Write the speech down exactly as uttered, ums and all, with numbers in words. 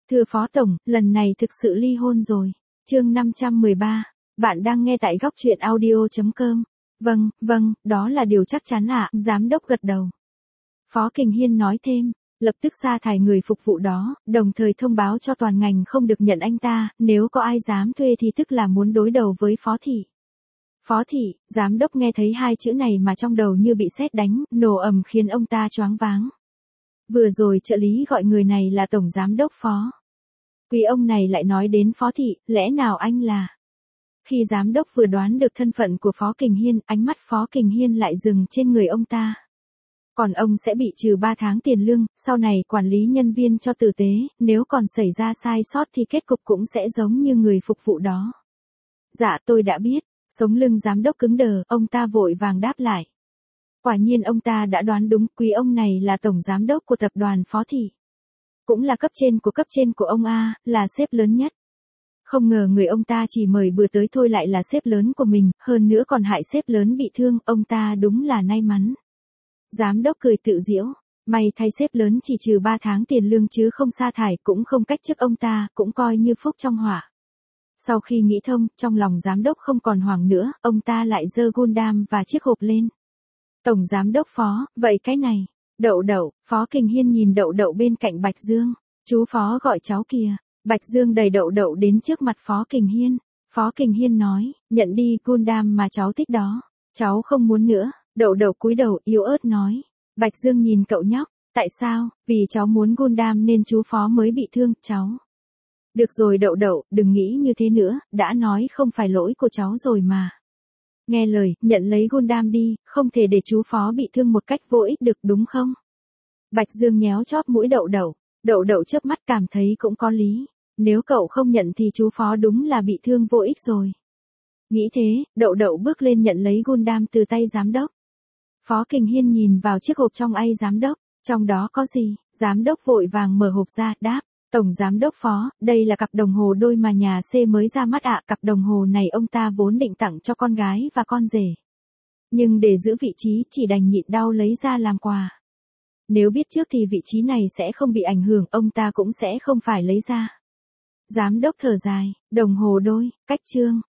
Thưa Phó Tổng, lần này thực sự ly hôn rồi. Chương năm trăm mười ba, bạn đang nghe tại góc truyện audio chấm com. Vâng, vâng, đó là điều chắc chắn ạ, giám đốc gật đầu. Phó Kình Hiên nói thêm, lập tức sa thải người phục vụ đó, đồng thời thông báo cho toàn ngành không được nhận anh ta, nếu có ai dám thuê thì tức là muốn đối đầu với Phó Thị. Phó Thị, giám đốc nghe thấy hai chữ này mà trong đầu như bị sét đánh, nổ ầm khiến ông ta choáng váng. Vừa rồi trợ lý gọi người này là Tổng Giám đốc Phó. Quý ông này lại nói đến Phó Thị, lẽ nào anh là... Khi giám đốc vừa đoán được thân phận của Phó Kình Hiên, ánh mắt Phó Kình Hiên lại dừng trên người ông ta. Còn ông sẽ bị trừ ba tháng tiền lương, sau này quản lý nhân viên cho tử tế, nếu còn xảy ra sai sót thì kết cục cũng sẽ giống như người phục vụ đó. Dạ tôi đã biết, sống lưng giám đốc cứng đờ, ông ta vội vàng đáp lại. Quả nhiên ông ta đã đoán đúng, quý ông này là tổng giám đốc của tập đoàn Phó Thị. Cũng là cấp trên của cấp trên của ông A, là sếp lớn nhất. Không ngờ người ông ta chỉ mời bữa tới thôi lại là sếp lớn của mình, hơn nữa còn hại sếp lớn bị thương, ông ta đúng là may mắn. Giám đốc cười tự giễu, may thay sếp lớn chỉ trừ ba tháng tiền lương chứ không sa thải, cũng không cách chức ông ta, cũng coi như phúc trong họa. Sau khi nghĩ thông, trong lòng giám đốc không còn hoảng nữa, ông ta lại giơ Gundam và chiếc hộp lên. Tổng giám đốc Phó, vậy cái này, Đậu Đậu, Phó Kình Hiên nhìn Đậu Đậu bên cạnh Bạch Dương, chú Phó gọi cháu kìa. Bạch Dương đẩy Đậu Đậu đến trước mặt Phó Kình Hiên. Phó Kình Hiên nói, nhận đi Gundam mà cháu thích đó. Cháu không muốn nữa. Đậu Đậu cúi đầu yếu ớt nói. Bạch Dương nhìn cậu nhóc, tại sao? Vì cháu muốn Gundam nên chú Phó mới bị thương, cháu. Được rồi Đậu Đậu, đừng nghĩ như thế nữa, đã nói không phải lỗi của cháu rồi mà. Nghe lời, nhận lấy Gundam đi, không thể để chú Phó bị thương một cách vô ích được đúng không? Bạch Dương nhéo chóp mũi Đậu Đậu. Đậu Đậu chớp mắt cảm thấy cũng có lý. Nếu cậu không nhận thì chú Phó đúng là bị thương vô ích rồi. Nghĩ thế, Đậu Đậu bước lên nhận lấy Gundam từ tay giám đốc. Phó Kình Hiên nhìn vào chiếc hộp trong tay giám đốc, trong đó có gì? Giám đốc vội vàng mở hộp ra, đáp, Tổng Giám đốc Phó, đây là cặp đồng hồ đôi mà nhà C mới ra mắt ạ, cặp đồng hồ này ông ta vốn định tặng cho con gái và con rể. Nhưng để giữ vị trí chỉ đành nhịn đau lấy ra làm quà. Nếu biết trước thì vị trí này sẽ không bị ảnh hưởng, ông ta cũng sẽ không phải lấy ra. Giám đốc thở dài, đồng hồ đôi, cách chương,